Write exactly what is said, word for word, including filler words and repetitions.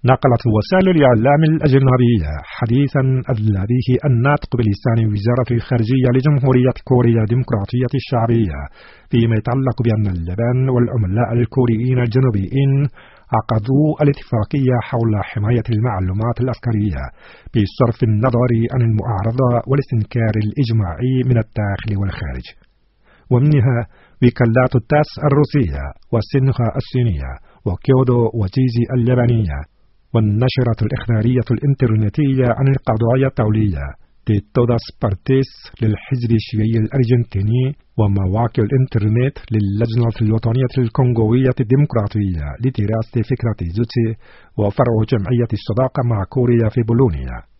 نقلت وسائل الإعلام الأجنبية حديثا أدلى به الناطق بلسان وزارة الخارجية لجمهورية كوريا الديمقراطية الشعبية فيما يتعلق بأن اليابان والعملاء الكوريين الجنوبيين عقدوا الاتفاقية حول حماية المعلومات العسكرية بصرف النظر عن المعارضة والاستنكار الإجماعي من الداخل والخارج. ومنها وكالات التاس الروسية والسينخا الصينية وكيودو وجيزي اليابانية والنشرة الإخبارية الإنترنتية عن القضايا الدولية دي توداس بارتيس للحزب الشيوعي الأرجنتيني ومواقع الإنترنت للجنة الوطنية الكونغوية الديمقراطية لدراسة فكرة جوتشي وفرع جمعية الصداقة مع كوريا في بولونيا.